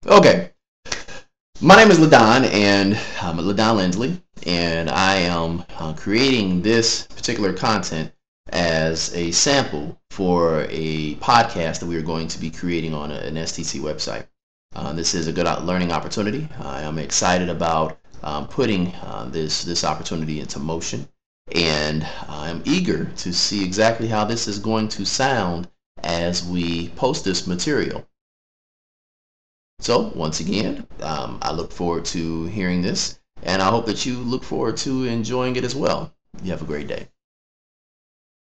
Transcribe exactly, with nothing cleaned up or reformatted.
Okay, my name is LaDon, and I'm LaDon Lindsley, and I am uh, creating this particular content as a sample for a podcast that we are going to be creating on a, an S T C website. Uh, this is a good learning opportunity. I am excited about um, putting uh, this this opportunity into motion, and I'm eager to see exactly how this is going to sound as we post this material. So once again, um, I look forward to hearing this, and I hope that you look forward to enjoying it as well. You have a great day.